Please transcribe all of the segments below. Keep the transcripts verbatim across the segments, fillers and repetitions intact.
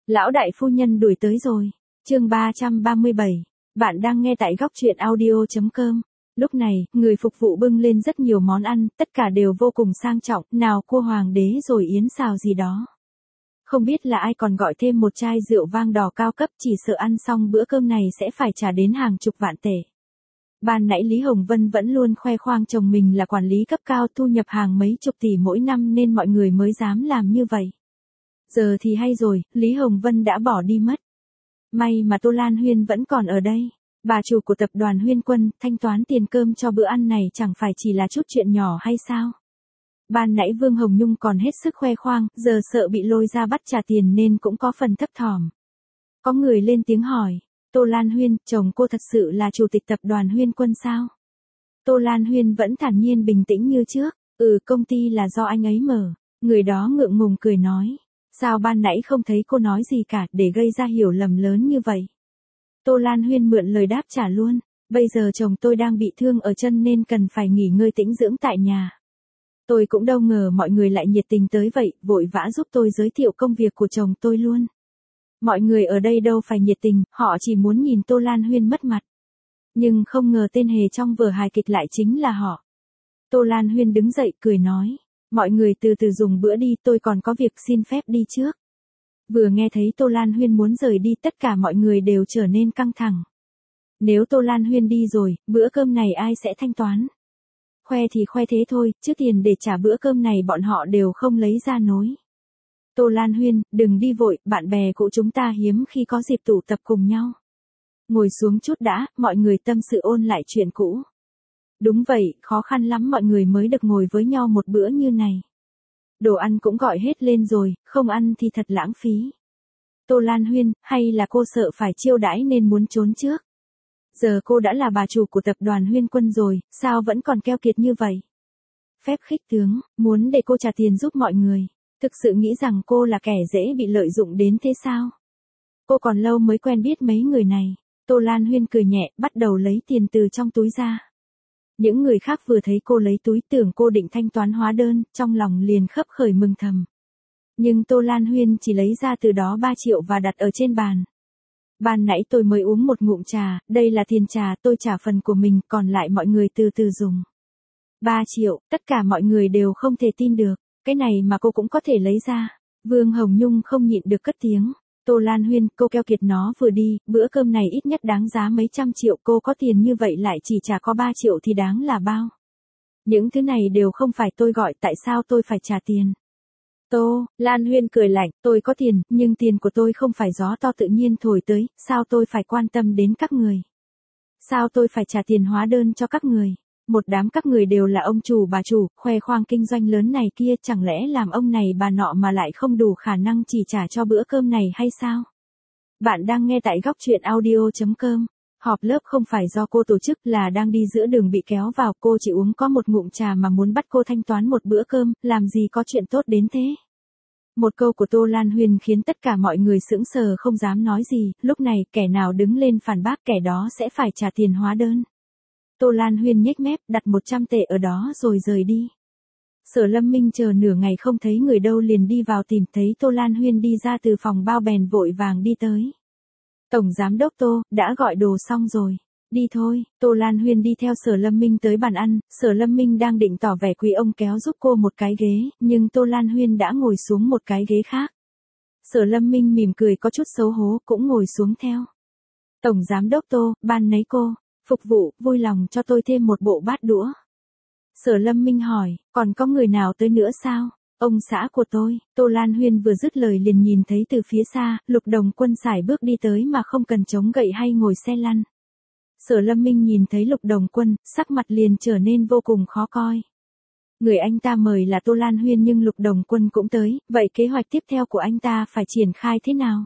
Lão đại phu nhân đuổi tới rồi. Chương ba trăm ba mươi bảy. Bạn đang nghe tại góc truyện audio chấm com. Lúc này, người phục vụ bưng lên rất nhiều món ăn, tất cả đều vô cùng sang trọng, nào cua hoàng đế rồi yến xào gì đó. Không biết là ai còn gọi thêm một chai rượu vang đỏ cao cấp, chỉ sợ ăn xong bữa cơm này sẽ phải trả đến hàng chục vạn tệ. Ban nãy Lý Hồng Vân vẫn luôn khoe khoang chồng mình là quản lý cấp cao, thu nhập hàng mấy chục tỷ mỗi năm nên mọi người mới dám làm như vậy. Giờ thì hay rồi, Lý Hồng Vân đã bỏ đi mất. May mà Tô Lan Huyên vẫn còn ở đây. Bà chủ của tập đoàn Huyên Quân, thanh toán tiền cơm cho bữa ăn này chẳng phải chỉ là chút chuyện nhỏ hay sao? Ban nãy Vương Hồng Nhung còn hết sức khoe khoang, giờ sợ bị lôi ra bắt trả tiền nên cũng có phần thấp thỏm. Có người lên tiếng hỏi, Tô Lan Huyên, chồng cô thật sự là chủ tịch tập đoàn Huyên Quân sao? Tô Lan Huyên vẫn thản nhiên bình tĩnh như trước, ừ công ty là do anh ấy mở. Người đó ngượng ngùng cười nói, sao ban nãy không thấy cô nói gì cả để gây ra hiểu lầm lớn như vậy? Tô Lan Huyên mượn lời đáp trả luôn, bây giờ chồng tôi đang bị thương ở chân nên cần phải nghỉ ngơi tĩnh dưỡng tại nhà. Tôi cũng đâu ngờ mọi người lại nhiệt tình tới vậy, vội vã giúp tôi giới thiệu công việc của chồng tôi luôn. Mọi người ở đây đâu phải nhiệt tình, họ chỉ muốn nhìn Tô Lan Huyên mất mặt. Nhưng không ngờ tên hề trong vở hài kịch lại chính là họ. Tô Lan Huyên đứng dậy cười nói, mọi người từ từ dùng bữa đi, tôi còn có việc xin phép đi trước. Vừa nghe thấy Tô Lan Huyên muốn rời đi, tất cả mọi người đều trở nên căng thẳng. Nếu Tô Lan Huyên đi rồi, bữa cơm này ai sẽ thanh toán? Khoe thì khoe thế thôi, chứ tiền để trả bữa cơm này bọn họ đều không lấy ra nối. Tô Lan Huyên, đừng đi vội, bạn bè cũ chúng ta hiếm khi có dịp tụ tập cùng nhau. Ngồi xuống chút đã, mọi người tâm sự ôn lại chuyện cũ. Đúng vậy, khó khăn lắm mọi người mới được ngồi với nhau một bữa như này. Đồ ăn cũng gọi hết lên rồi, không ăn thì thật lãng phí. Tô Lan Huyên, hay là cô sợ phải chiêu đãi nên muốn trốn trước? Giờ cô đã là bà chủ của tập đoàn Huyên Quân rồi, sao vẫn còn keo kiệt như vậy? Phép khích tướng, muốn để cô trả tiền giúp mọi người. Thực sự nghĩ rằng cô là kẻ dễ bị lợi dụng đến thế sao? Cô còn lâu mới quen biết mấy người này. Tô Lan Huyên cười nhẹ, bắt đầu lấy tiền từ trong túi ra. Những người khác vừa thấy cô lấy túi tưởng cô định thanh toán hóa đơn, trong lòng liền khấp khởi mừng thầm. Nhưng Tô Lan Huyên chỉ lấy ra từ đó ba triệu và đặt ở trên bàn. Ban nãy tôi mới uống một ngụm trà, đây là tiền trà, tôi trả phần của mình, còn lại mọi người từ từ dùng. ba triệu, tất cả mọi người đều không thể tin được, cái này mà cô cũng có thể lấy ra. Vương Hồng Nhung không nhịn được cất tiếng. Tô Lan Huyên, cô keo kiệt nó vừa đi, bữa cơm này ít nhất đáng giá mấy trăm triệu, cô có tiền như vậy lại chỉ trả có ba triệu thì đáng là bao. Những thứ này đều không phải tôi gọi, tại sao tôi phải trả tiền? Tô Lan Huyên cười lạnh, tôi có tiền, nhưng tiền của tôi không phải gió to tự nhiên thổi tới, sao tôi phải quan tâm đến các người? Sao tôi phải trả tiền hóa đơn cho các người? Một đám các người đều là ông chủ bà chủ, khoe khoang kinh doanh lớn này kia, chẳng lẽ làm ông này bà nọ mà lại không đủ khả năng chỉ trả cho bữa cơm này hay sao? Bạn đang nghe tại góc truyện audio chấm com. Họp lớp không phải do cô tổ chức, là đang đi giữa đường bị kéo vào, cô chỉ uống có một ngụm trà mà muốn bắt cô thanh toán một bữa cơm, làm gì có chuyện tốt đến thế. Một câu của Tô Lan Huyên khiến tất cả mọi người sững sờ không dám nói gì, lúc này kẻ nào đứng lên phản bác kẻ đó sẽ phải trả tiền hóa đơn. Tô Lan Huyên nhếch mép, đặt một trăm tệ ở đó rồi rời đi. Sở Lâm Minh chờ nửa ngày không thấy người đâu liền đi vào tìm, thấy Tô Lan Huyên đi ra từ phòng bao bèn vội vàng đi tới. Tổng giám đốc Tô, đã gọi đồ xong rồi. Đi thôi. Tô Lan Huyên đi theo Sở Lâm Minh tới bàn ăn, Sở Lâm Minh đang định tỏ vẻ quý ông kéo giúp cô một cái ghế, nhưng Tô Lan Huyên đã ngồi xuống một cái ghế khác. Sở Lâm Minh mỉm cười có chút xấu hổ, cũng ngồi xuống theo. Tổng giám đốc Tô, ban nấy cô, phục vụ, vui lòng cho tôi thêm một bộ bát đũa. Sở Lâm Minh hỏi, còn có người nào tới nữa sao? Ông xã của tôi. Tô Lan Huyên vừa dứt lời liền nhìn thấy từ phía xa, Lục Đồng Quân sải bước đi tới mà không cần chống gậy hay ngồi xe lăn. Sở Lâm Minh nhìn thấy Lục Đồng Quân, sắc mặt liền trở nên vô cùng khó coi. Người anh ta mời là Tô Lan Huyên nhưng Lục Đồng Quân cũng tới, vậy kế hoạch tiếp theo của anh ta phải triển khai thế nào?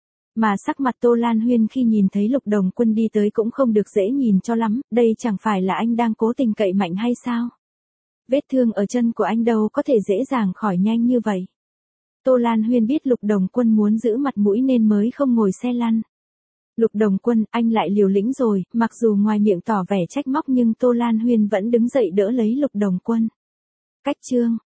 Mà sắc mặt Tô Lan Huyên khi nhìn thấy Lục Đồng Quân đi tới cũng không được dễ nhìn cho lắm, đây chẳng phải là anh đang cố tình cậy mạnh hay sao? Vết thương ở chân của anh đâu có thể dễ dàng khỏi nhanh như vậy. Tô Lan Huyên biết Lục Đồng Quân muốn giữ mặt mũi nên mới không ngồi xe lăn. Lục Đồng Quân, anh lại liều lĩnh rồi, mặc dù ngoài miệng tỏ vẻ trách móc nhưng Tô Lan Huyên vẫn đứng dậy đỡ lấy Lục Đồng Quân. Cách chương,